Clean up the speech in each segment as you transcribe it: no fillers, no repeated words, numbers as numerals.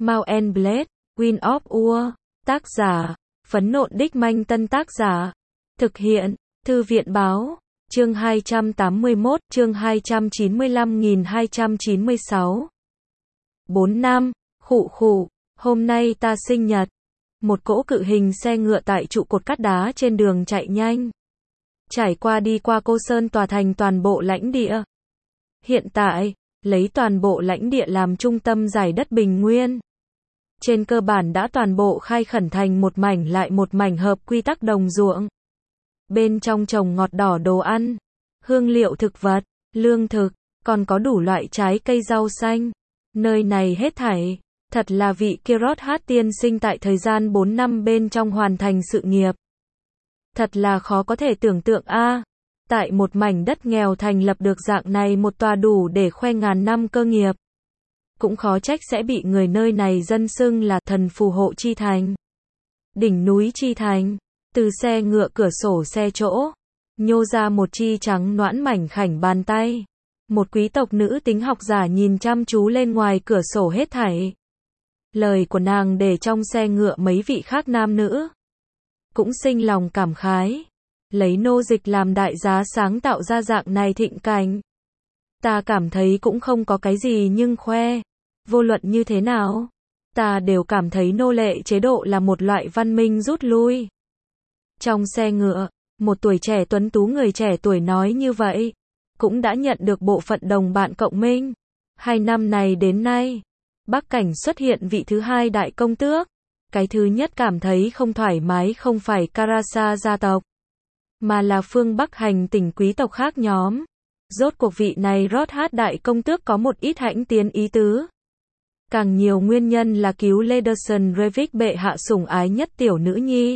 Mount and Blade, Wind of War. Tác giả, Phấn Nộn Đích Manh. Tân tác giả, thực hiện, Thư viện Báo. Chương 281, chương 295.296. 4 năm, khụ khụ, hôm nay ta sinh nhật. Một cỗ cự hình xe ngựa tại trụ cột cắt đá trên đường chạy nhanh. Trải qua đi qua Cô Sơn tòa thành toàn bộ lãnh địa. Hiện tại, lấy toàn bộ lãnh địa làm trung tâm giải đất bình nguyên. Trên cơ bản đã toàn bộ khai khẩn thành một mảnh lại một mảnh hợp quy tắc đồng ruộng. Bên trong trồng ngọt đỏ đồ ăn, hương liệu thực vật, lương thực, còn có đủ loại trái cây rau xanh. Nơi này hết thảy, thật là vị kia Rót Hát tiên sinh tại thời gian 4 năm bên trong hoàn thành sự nghiệp. Thật là khó có thể tưởng tượng a, tại một mảnh đất nghèo thành lập được dạng này một tòa đủ để khoe ngàn năm cơ nghiệp. Cũng khó trách sẽ bị người nơi này dân xưng là thần phù hộ chi thành. Đỉnh núi chi thành, từ xe ngựa cửa sổ xe chỗ, nhô ra một chi trắng nõn mảnh khảnh bàn tay. Một quý tộc nữ tính học giả nhìn chăm chú lên ngoài cửa sổ hết thảy. Lời của nàng để trong xe ngựa mấy vị khác nam nữ cũng sinh lòng cảm khái, lấy nô dịch làm đại giá sáng tạo ra dạng này thịnh cảnh. Ta cảm thấy cũng không có cái gì nhưng khoe, vô luận như thế nào, ta đều cảm thấy nô lệ chế độ là một loại văn minh rút lui. Trong xe ngựa, một tuổi trẻ tuấn tú người trẻ tuổi nói như vậy, cũng đã nhận được bộ phận đồng bạn cộng minh. 2 năm này đến nay, Bắc Cảnh xuất hiện vị thứ hai đại công tước. Cái thứ nhất cảm thấy không thoải mái không phải Karasa gia tộc, mà là phương Bắc hành tỉnh quý tộc khác nhóm. Rốt cuộc vị này Rót Hát đại công tước có một ít hãnh tiến ý tứ. Càng nhiều nguyên nhân là cứu Lederson Revik bệ hạ sủng ái nhất tiểu nữ nhi.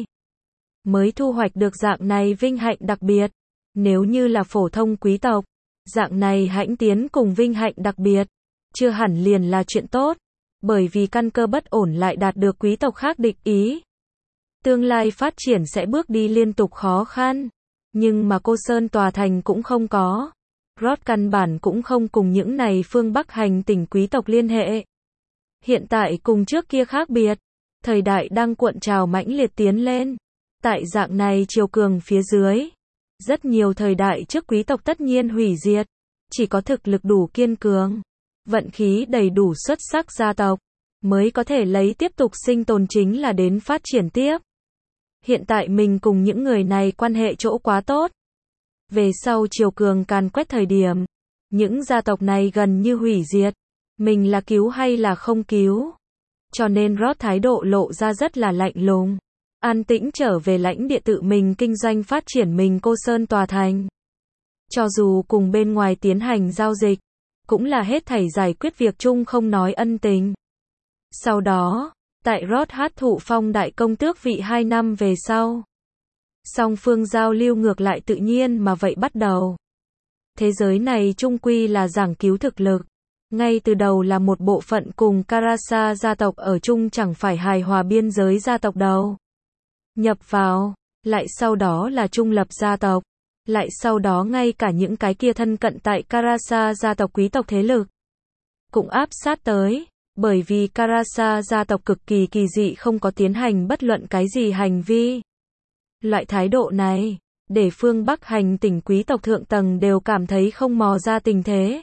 Mới thu hoạch được dạng này vinh hạnh đặc biệt. Nếu như là phổ thông quý tộc, dạng này hãnh tiến cùng vinh hạnh đặc biệt, chưa hẳn liền là chuyện tốt. Bởi vì căn cơ bất ổn lại đạt được quý tộc khác địch ý. Tương lai phát triển sẽ bước đi liên tục khó khăn. Nhưng mà Cô Sơn tòa thành cũng không có. Rót căn bản cũng không cùng những này phương Bắc hành tỉnh quý tộc liên hệ. Hiện tại cùng trước kia khác biệt. Thời đại đang cuộn trào mãnh liệt tiến lên. Tại dạng này triều cường phía dưới, rất nhiều thời đại trước quý tộc tất nhiên hủy diệt. Chỉ có thực lực đủ kiên cường, vận khí đầy đủ xuất sắc gia tộc mới có thể lấy tiếp tục sinh tồn, chính là đến phát triển tiếp. Hiện tại mình cùng những người này quan hệ chỗ quá tốt. Về sau triều cường càn quét thời điểm, những gia tộc này gần như hủy diệt. Mình là cứu hay là không cứu? Cho nên Rót thái độ lộ ra rất là lạnh lùng. An tĩnh trở về lãnh địa tự mình kinh doanh phát triển mình Cô Sơn tòa thành. Cho dù cùng bên ngoài tiến hành giao dịch, cũng là hết thảy giải quyết việc chung không nói ân tình. Sau đó, tại Rót Hát thụ phong đại công tước vị 2 năm về sau, song phương giao lưu ngược lại tự nhiên mà vậy bắt đầu. Thế giới này chung quy là giảng cứu thực lực. Ngay từ đầu là một bộ phận cùng Karasa gia tộc ở chung chẳng phải hài hòa biên giới gia tộc đâu. Nhập vào, lại sau đó là trung lập gia tộc. Lại sau đó ngay cả những cái kia thân cận tại Karasa gia tộc quý tộc thế lực cũng áp sát tới, bởi vì Karasa gia tộc cực kỳ kỳ dị không có tiến hành bất luận cái gì hành vi. Loại thái độ này, để phương Bắc hành tỉnh quý tộc thượng tầng đều cảm thấy không mò ra tình thế.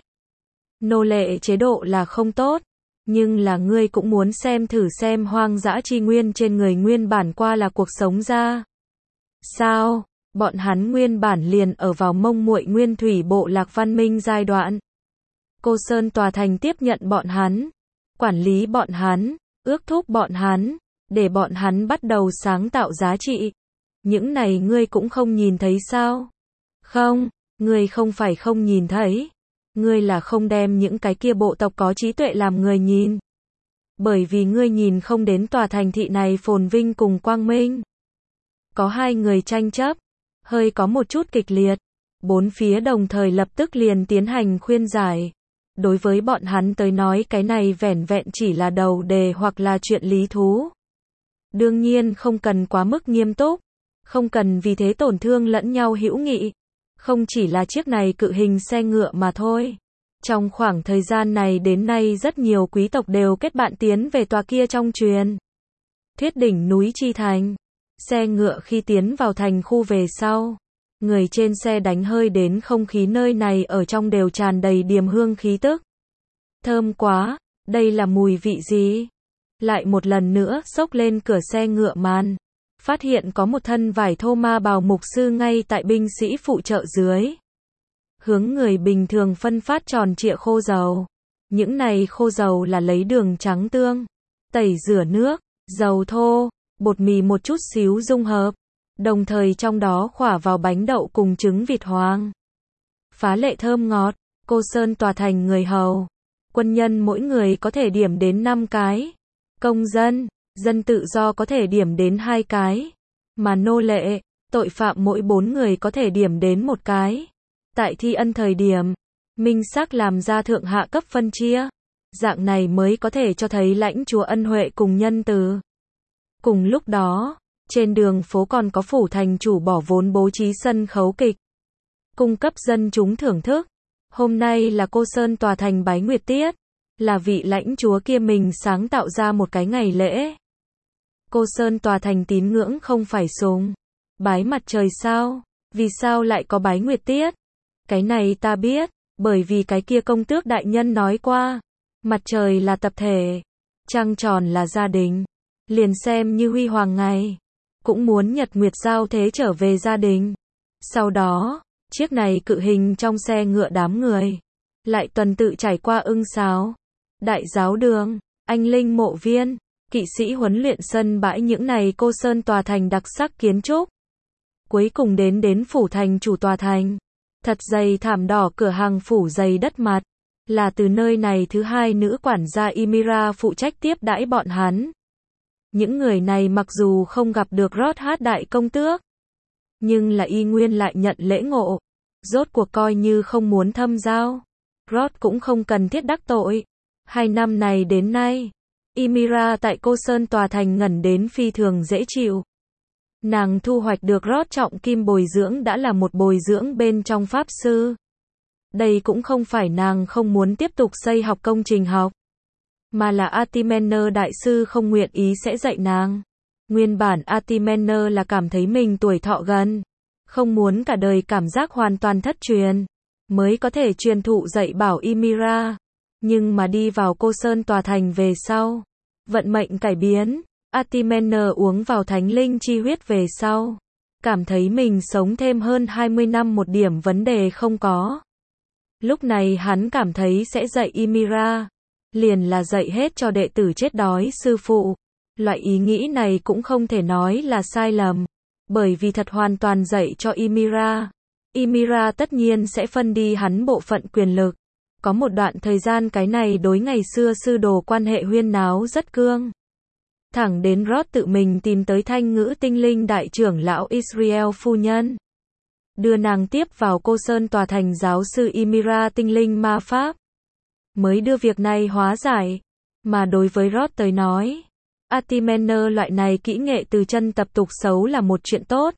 Nô lệ chế độ là không tốt, nhưng là ngươi cũng muốn xem thử xem hoang dã chi nguyên trên người nguyên bản qua là cuộc sống ra sao. Bọn hắn nguyên bản liền ở vào mông muội nguyên thủy bộ lạc văn minh giai đoạn. Cô Sơn tòa thành tiếp nhận bọn hắn, quản lý bọn hắn, ước thúc bọn hắn, để bọn hắn bắt đầu sáng tạo giá trị. Những này ngươi cũng không nhìn thấy sao? Không, ngươi không phải không nhìn thấy. Ngươi là không đem những cái kia bộ tộc có trí tuệ làm người nhìn. Bởi vì ngươi nhìn không đến tòa thành thị này phồn vinh cùng quang minh. Có hai người tranh chấp, hơi có một chút kịch liệt. Bốn phía đồng thời lập tức liền tiến hành khuyên giải. Đối với bọn hắn tới nói cái này vẻn vẹn chỉ là đầu đề hoặc là chuyện lý thú. Đương nhiên không cần quá mức nghiêm túc. Không cần vì thế tổn thương lẫn nhau hữu nghị. Không chỉ là chiếc này cự hình xe ngựa mà thôi. Trong khoảng thời gian này đến nay rất nhiều quý tộc đều kết bạn tiến về tòa kia trong truyền thuyết đỉnh núi Chi Thành. Xe ngựa khi tiến vào thành khu về sau, người trên xe đánh hơi đến không khí nơi này ở trong đều tràn đầy điềm hương khí tức. Thơm quá, đây là mùi vị gì? Lại một lần nữa xốc lên cửa xe ngựa màn, phát hiện có một thân vải thô ma bào mục sư ngay tại binh sĩ phụ trợ dưới. Hướng người bình thường phân phát tròn trịa khô dầu. Những này khô dầu là lấy đường trắng tương, tẩy rửa nước, dầu thô, bột mì một chút xíu dung hợp, đồng thời trong đó khỏa vào bánh đậu cùng trứng vịt hoàng. Phá lệ thơm ngọt, Cô Sơn tòa thành người hầu, quân nhân mỗi người có thể điểm đến 5 cái, công dân, dân tự do có thể điểm đến 2 cái, mà nô lệ, tội phạm mỗi 4 người có thể điểm đến 1 cái. Tại thi ân thời điểm, minh xác làm ra thượng hạ cấp phân chia, dạng này mới có thể cho thấy lãnh chúa ân huệ cùng nhân từ. Cùng lúc đó, trên đường phố còn có phủ thành chủ bỏ vốn bố trí sân khấu kịch, cung cấp dân chúng thưởng thức. Hôm nay là Cô Sơn tòa thành bái nguyệt tiết, là vị lãnh chúa kia mình sáng tạo ra một cái ngày lễ. Cô Sơn tòa thành tín ngưỡng không phải sùng bái mặt trời sao? Vì sao lại có bái nguyệt tiết? Cái này ta biết, bởi vì cái kia công tước đại nhân nói qua, mặt trời là tập thể, trăng tròn là gia đình, liền xem như huy hoàng ngày, cũng muốn nhật nguyệt giao thế trở về gia đình. Sau đó, chiếc này cự hình trong xe ngựa đám người, lại tuần tự trải qua ưng sáo, đại giáo đường, anh linh mộ viên, kỵ sĩ huấn luyện sân bãi những này Cô Sơn tòa thành đặc sắc kiến trúc. Cuối cùng đến phủ thành chủ tòa thành. Thật dày thảm đỏ cửa hàng phủ dày đất mặt, là từ nơi này thứ hai nữ quản gia Ymira phụ trách tiếp đãi bọn hắn. Những người này mặc dù không gặp được Rót hát đại công tước, nhưng là y nguyên lại nhận lễ ngộ, rốt cuộc coi như không muốn thâm giao. Rót cũng không cần thiết đắc tội. 2 năm này đến nay, Ymira tại Cô Sơn tòa thành ngẩn đến phi thường dễ chịu. Nàng thu hoạch được Rót trọng kim bồi dưỡng đã là một bồi dưỡng bên trong pháp sư. Đây cũng không phải nàng không muốn tiếp tục xây học công trình học, mà là Artimener đại sư không nguyện ý sẽ dạy nàng. Nguyên bản Artimener là cảm thấy mình tuổi thọ gần, không muốn cả đời cảm giác hoàn toàn thất truyền, mới có thể truyền thụ dạy bảo Ymira. Nhưng mà đi vào Cô Sơn tòa thành về sau, vận mệnh cải biến. Artimener uống vào thánh linh chi huyết về sau, cảm thấy mình sống thêm hơn 20 năm một điểm vấn đề không có. Lúc này hắn cảm thấy sẽ dạy Ymira, liền là dạy hết cho đệ tử chết đói sư phụ. Loại ý nghĩ này cũng không thể nói là sai lầm, bởi vì thật hoàn toàn dạy cho Ymira. Ymira tất nhiên sẽ phân đi hắn bộ phận quyền lực. Có một đoạn thời gian cái này đối ngày xưa sư đồ quan hệ huyên náo rất cương. Thẳng đến Rót tự mình tìm tới thanh ngữ tinh linh đại trưởng lão Israel phu nhân, đưa nàng tiếp vào Cô Sơn tòa thành giáo sư Ymira tinh linh ma pháp, mới đưa việc này hóa giải. Mà đối với Rót tới nói, Artimener loại này kỹ nghệ từ chân tập tục xấu là một chuyện tốt.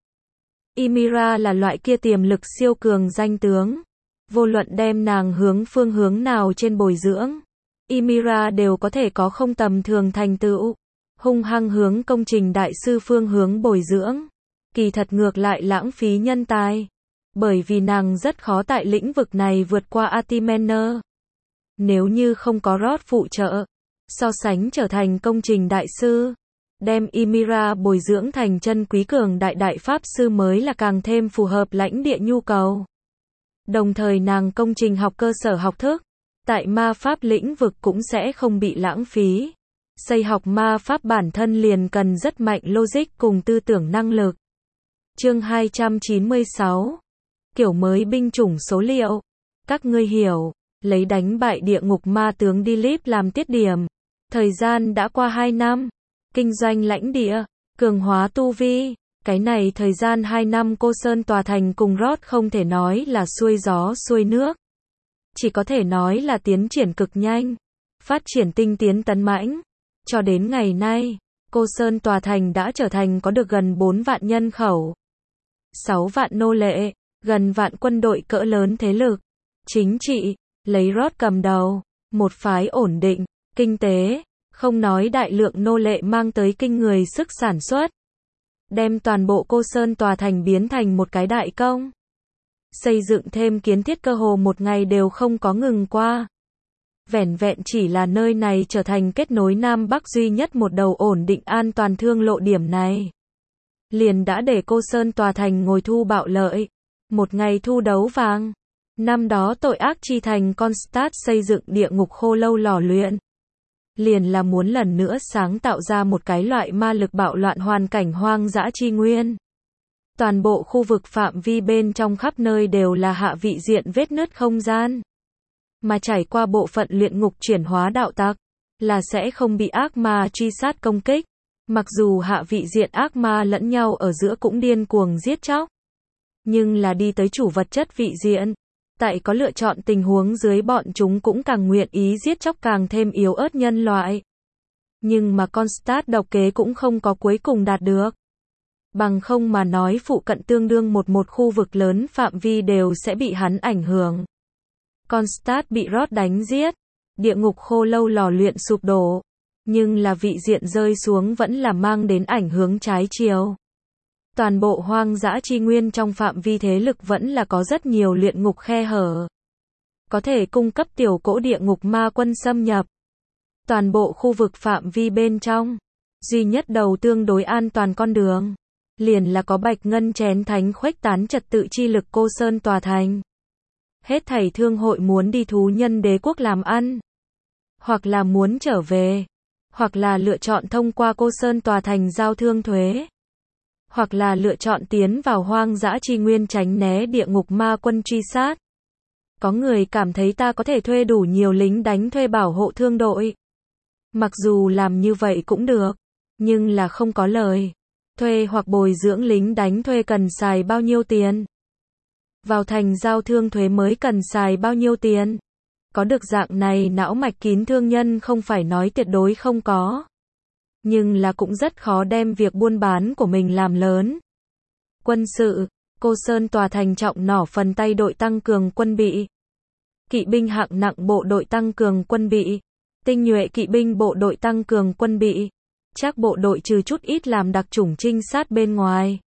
Ymira là loại kia tiềm lực siêu cường danh tướng, vô luận đem nàng hướng phương hướng nào trên bồi dưỡng, Ymira đều có thể có không tầm thường thành tựu. Hung hăng hướng công trình đại sư phương hướng bồi dưỡng, kỳ thật ngược lại lãng phí nhân tài, bởi vì nàng rất khó tại lĩnh vực này vượt qua Artimener. Nếu như không có Rót phụ trợ, so sánh trở thành công trình đại sư, đem Ymira bồi dưỡng thành chân quý cường đại pháp sư mới là càng thêm phù hợp lãnh địa nhu cầu. Đồng thời nàng công trình học cơ sở học thức, tại ma pháp lĩnh vực cũng sẽ không bị lãng phí. Xây học ma pháp bản thân liền cần rất mạnh logic cùng tư tưởng năng lực. Chương 296. Kiểu mới binh chủng số liệu. Các ngươi hiểu, lấy đánh bại địa ngục ma tướng Dilip làm tiết điểm. Thời gian đã qua 2 năm. Kinh doanh lãnh địa, cường hóa tu vi. Cái này thời gian 2 năm Cô Sơn tòa thành cùng Rót không thể nói là xuôi gió xuôi nước. Chỉ có thể nói là tiến triển cực nhanh. Phát triển tinh tiến tấn mãnh. Cho đến ngày nay, Cô Sơn tòa thành đã trở thành có được gần 4 vạn nhân khẩu, 6 vạn nô lệ, gần vạn quân đội cỡ lớn thế lực, chính trị, lấy Rod cầm đầu, một phái ổn định, kinh tế, không nói đại lượng nô lệ mang tới kinh người sức sản xuất. Đem toàn bộ Cô Sơn tòa thành biến thành một cái đại công. Xây dựng thêm kiến thiết cơ hồ một ngày đều không có ngừng qua. Vẻn vẹn chỉ là nơi này trở thành kết nối Nam Bắc duy nhất một đầu ổn định an toàn thương lộ điểm này. Liền đã để Cô Sơn tòa thành ngồi thu bạo lợi. Một ngày thu đấu vàng. Năm đó tội ác chi thành Kronstadt xây dựng địa ngục khô lâu lò luyện. Liền là muốn lần nữa sáng tạo ra một cái loại ma lực bạo loạn hoàn cảnh hoang dã chi nguyên. Toàn bộ khu vực phạm vi bên trong khắp nơi đều là hạ vị diện vết nứt không gian. Mà trải qua bộ phận luyện ngục chuyển hóa đạo tặc, là sẽ không bị ác ma truy sát công kích. Mặc dù hạ vị diện ác ma lẫn nhau ở giữa cũng điên cuồng giết chóc. Nhưng là đi tới chủ vật chất vị diện. Tại có lựa chọn tình huống dưới bọn chúng cũng càng nguyện ý giết chóc càng thêm yếu ớt nhân loại. Nhưng mà Kronstadt độc kế cũng không có cuối cùng đạt được. Bằng không mà nói phụ cận tương đương một khu vực lớn phạm vi đều sẽ bị hắn ảnh hưởng. Kronstadt bị Rod đánh giết. Địa ngục khô lâu lò luyện sụp đổ. Nhưng là vị diện rơi xuống vẫn là mang đến ảnh hưởng trái chiều. Toàn bộ hoang dã chi nguyên trong phạm vi thế lực vẫn là có rất nhiều luyện ngục khe hở. Có thể cung cấp tiểu cỗ địa ngục ma quân xâm nhập. Toàn bộ khu vực phạm vi bên trong. Duy nhất đầu tương đối an toàn con đường. Liền là có bạch ngân chén thánh khuếch tán trật tự chi lực Cô Sơn tòa thành. Hết thảy thương hội muốn đi thú nhân đế quốc làm ăn. Hoặc là muốn trở về. Hoặc là lựa chọn thông qua Cô Sơn tòa thành giao thương thuế. Hoặc là lựa chọn tiến vào hoang dã chi nguyên tránh né địa ngục ma quân truy sát. Có người cảm thấy ta có thể thuê đủ nhiều lính đánh thuê bảo hộ thương đội. Mặc dù làm như vậy cũng được, nhưng là không có lời. Thuê hoặc bồi dưỡng lính đánh thuê cần xài bao nhiêu tiền? Vào thành giao thương thuế mới cần xài bao nhiêu tiền? Có được dạng này não mạch kín thương nhân không phải nói tuyệt đối không có. Nhưng là cũng rất khó đem việc buôn bán của mình làm lớn. Quân sự, Cô Sơn tòa thành trọng nỏ phần tay đội tăng cường quân bị. Kỵ binh hạng nặng bộ đội tăng cường quân bị. Tinh nhuệ kỵ binh bộ đội tăng cường quân bị. Chắc bộ đội trừ chút ít làm đặc chủng trinh sát bên ngoài.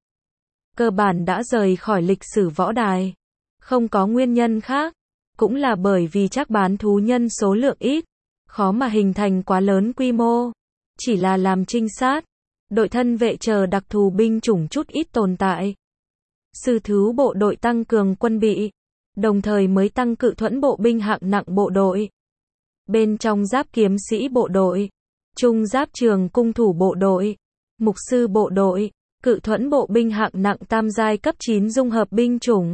Cơ bản đã rời khỏi lịch sử võ đài. Không có nguyên nhân khác. Cũng là bởi vì chắc bán thú nhân số lượng ít. Khó mà hình thành quá lớn quy mô. Chỉ là làm trinh sát. Đội thân vệ chờ đặc thù binh chủng chút ít tồn tại. Sư thú bộ đội tăng cường quân bị. Đồng thời mới tăng cự thuẫn bộ binh hạng nặng bộ đội. Bên trong giáp kiếm sĩ bộ đội. Trung giáp trường cung thủ bộ đội. Mục sư bộ đội. Cự thuẫn bộ binh hạng nặng tam giai cấp 9 dung hợp binh chủng.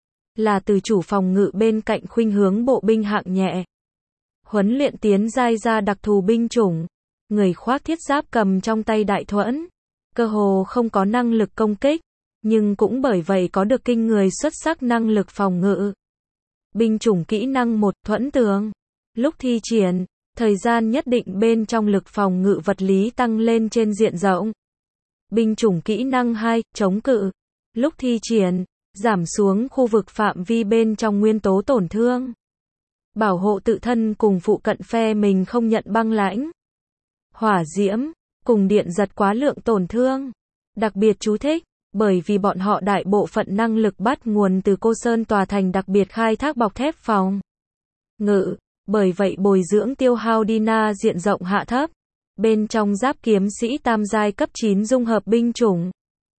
Là từ chủ phòng ngự bên cạnh khuynh hướng bộ binh hạng nhẹ. Huấn luyện tiến giai ra đặc thù binh chủng. Người khoác thiết giáp cầm trong tay đại thuẫn. Cơ hồ không có năng lực công kích. Nhưng cũng bởi vậy có được kinh người xuất sắc năng lực phòng ngự. Binh chủng kỹ năng 1 thuẫn tường. Lúc thi triển, thời gian nhất định bên trong lực phòng ngự vật lý tăng lên trên diện rộng. Binh chủng kỹ năng 2 chống cự. Lúc thi triển, giảm xuống khu vực phạm vi bên trong nguyên tố tổn thương. Bảo hộ tự thân cùng phụ cận phe mình không nhận băng lãnh. Hỏa diễm, cùng điện giật quá lượng tổn thương. Đặc biệt chú thích, bởi vì bọn họ đại bộ phận năng lực bắt nguồn từ Cô Sơn tòa thành đặc biệt khai thác bọc thép phòng ngự, bởi vậy bồi dưỡng tiêu hao Dina diện rộng hạ thấp. Bên trong giáp kiếm sĩ tam giai cấp 9 dung hợp binh chủng.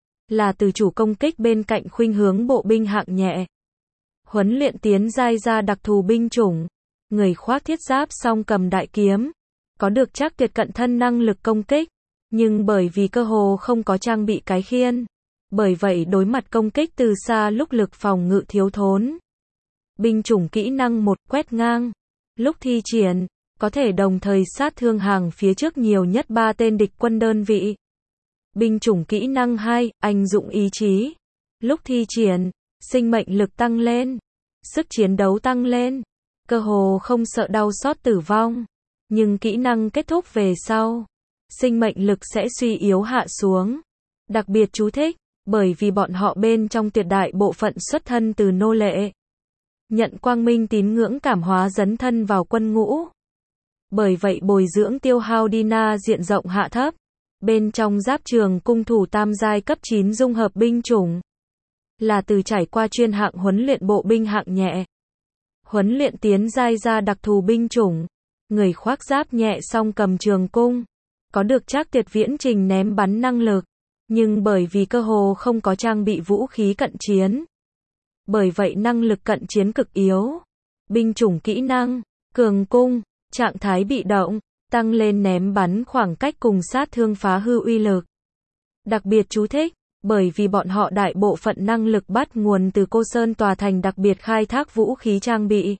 Là từ chủ công kích bên cạnh khuynh hướng bộ binh hạng nhẹ. Huấn luyện tiến giai ra đặc thù binh chủng. Người khoác thiết giáp song cầm đại kiếm. Có được chắc tuyệt cận thân năng lực công kích. Nhưng bởi vì cơ hồ không có trang bị cái khiên. Bởi vậy đối mặt công kích từ xa lúc lực phòng ngự thiếu thốn. Binh chủng kỹ năng 1 quét ngang. Lúc thi triển, có thể đồng thời sát thương hàng phía trước nhiều nhất 3 tên địch quân đơn vị. Binh chủng kỹ năng 2, anh dũng ý chí. Lúc thi triển, sinh mệnh lực tăng lên. Sức chiến đấu tăng lên. Cơ hồ không sợ đau xót tử vong. Nhưng kỹ năng kết thúc về sau. Sinh mệnh lực sẽ suy yếu hạ xuống. Đặc biệt chú thích, bởi vì bọn họ bên trong tuyệt đại bộ phận xuất thân từ nô lệ. nhận quang minh tín ngưỡng cảm hóa dấn thân vào quân ngũ. Bởi vậy bồi dưỡng tiêu hao Dina diện rộng hạ thấp. Bên trong giáp trường cung thủ tam giai cấp 9 dung hợp binh chủng. Là từ trải qua chuyên hạng huấn luyện bộ binh hạng nhẹ. Huấn luyện tiến giai ra đặc thù binh chủng. Người khoác giáp nhẹ song cầm trường cung. Có được trác tuyệt viễn trình ném bắn năng lực. Nhưng bởi vì cơ hồ không có trang bị vũ khí cận chiến. Bởi vậy năng lực cận chiến cực yếu. Binh chủng kỹ năng, cường cung, trạng thái bị động, tăng lên ném bắn khoảng cách cùng sát thương phá hư uy lực. Đặc biệt chú thích, bởi vì bọn họ đại bộ phận năng lực bắt nguồn từ Cô Sơn tòa thành đặc biệt khai thác vũ khí trang bị.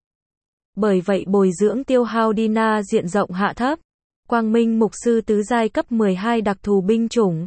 Bởi vậy bồi dưỡng tiêu hao Dina diện rộng hạ thấp. Quang Minh mục sư tứ giai cấp 12 đặc thù binh chủng.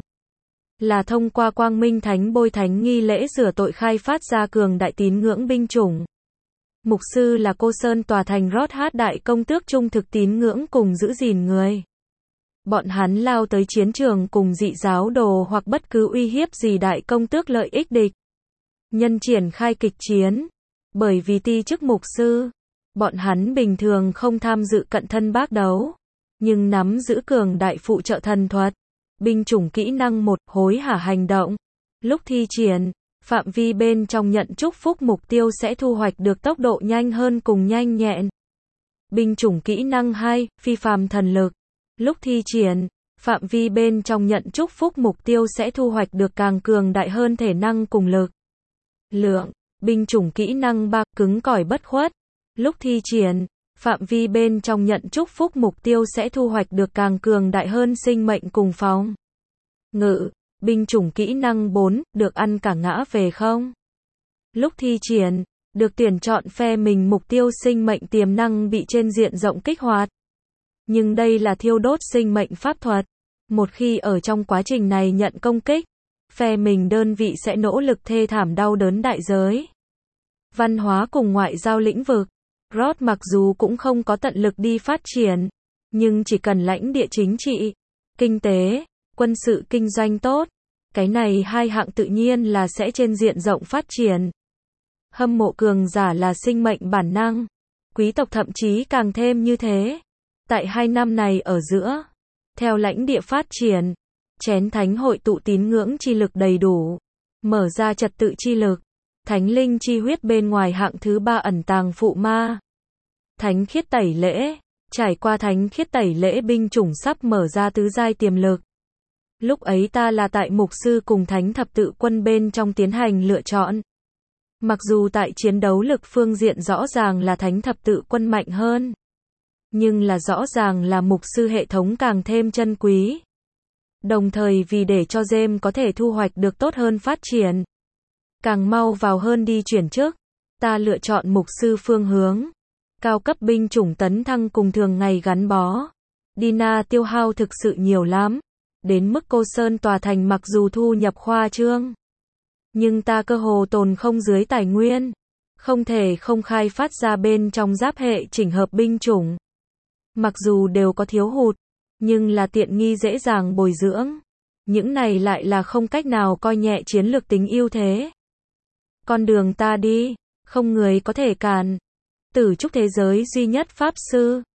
Là thông qua Quang Minh thánh bôi thánh nghi lễ rửa tội khai phát ra cường đại tín ngưỡng binh chủng. Mục sư là Cô Sơn tòa thành rót hát đại công tước trung thực tín ngưỡng cùng giữ gìn người. Bọn hắn lao tới chiến trường cùng dị giáo đồ hoặc bất cứ uy hiếp gì đại công tước lợi ích địch. Nhân triển khai kịch chiến. Bởi vì ti chức mục sư, bọn hắn bình thường không tham dự cận thân bác đấu, nhưng nắm giữ cường đại phụ trợ thần thuật. Binh chủng kỹ năng 1, hối hả hành động. Lúc thi triển, phạm vi bên trong nhận chúc phúc mục tiêu sẽ thu hoạch được tốc độ nhanh hơn cùng nhanh nhẹn. Binh chủng kỹ năng 2, phi phàm thần lực. Lúc thi triển, phạm vi bên trong nhận chúc phúc mục tiêu sẽ thu hoạch được càng cường đại hơn thể năng cùng lực lượng. Binh chủng kỹ năng 3, cứng cỏi bất khuất. Lúc thi triển, phạm vi bên trong nhận chúc phúc mục tiêu sẽ thu hoạch được càng cường đại hơn sinh mệnh cùng phòng ngự. Binh chủng kỹ năng 4, được ăn cả ngã về không. Lúc thi triển, được tuyển chọn phe mình mục tiêu sinh mệnh tiềm năng bị trên diện rộng kích hoạt. Nhưng đây là thiêu đốt sinh mệnh pháp thuật. Một khi ở trong quá trình này nhận công kích, phe mình đơn vị sẽ nỗ lực thê thảm đau đớn đại giới. Văn hóa cùng ngoại giao lĩnh vực. Rod mặc dù cũng không có tận lực đi phát triển, nhưng chỉ cần lãnh địa chính trị, kinh tế, quân sự kinh doanh tốt, cái này hai hạng tự nhiên là sẽ trên diện rộng phát triển. Hâm mộ cường giả là sinh mệnh bản năng, quý tộc thậm chí càng thêm như thế. Tại 2 năm này ở giữa, theo lãnh địa phát triển, chén thánh hội tụ tín ngưỡng chi lực đầy đủ, mở ra trật tự chi lực, thánh linh chi huyết bên ngoài hạng thứ 3 ẩn tàng phụ ma. Thánh khiết tẩy lễ, trải qua thánh khiết tẩy lễ binh chủng sắp mở ra tứ giai tiềm lực. Lúc ấy ta là tại mục sư cùng thánh thập tự quân bên trong tiến hành lựa chọn. Mặc dù tại chiến đấu lực phương diện rõ ràng là thánh thập tự quân mạnh hơn, nhưng là rõ ràng là mục sư hệ thống càng thêm chân quý. Đồng thời vì để cho James có thể thu hoạch được tốt hơn phát triển, càng mau vào hơn đi chuyển chức, ta lựa chọn mục sư phương hướng. Cao cấp binh chủng tấn thăng cùng thường ngày gắn bó. Dina tiêu hao thực sự nhiều lắm. Đến mức Cô Sơn tòa thành mặc dù thu nhập khoa trương, nhưng ta cơ hồ tồn không dưới tài nguyên. Không thể không khai phát ra bên trong giáp hệ chỉnh hợp binh chủng. Mặc dù đều có thiếu hụt, nhưng là tiện nghi dễ dàng bồi dưỡng. Những này lại là không cách nào coi nhẹ chiến lược tính ưu thế. Con đường ta đi, không người có thể cản. Tử trúc thế giới duy nhất pháp sư.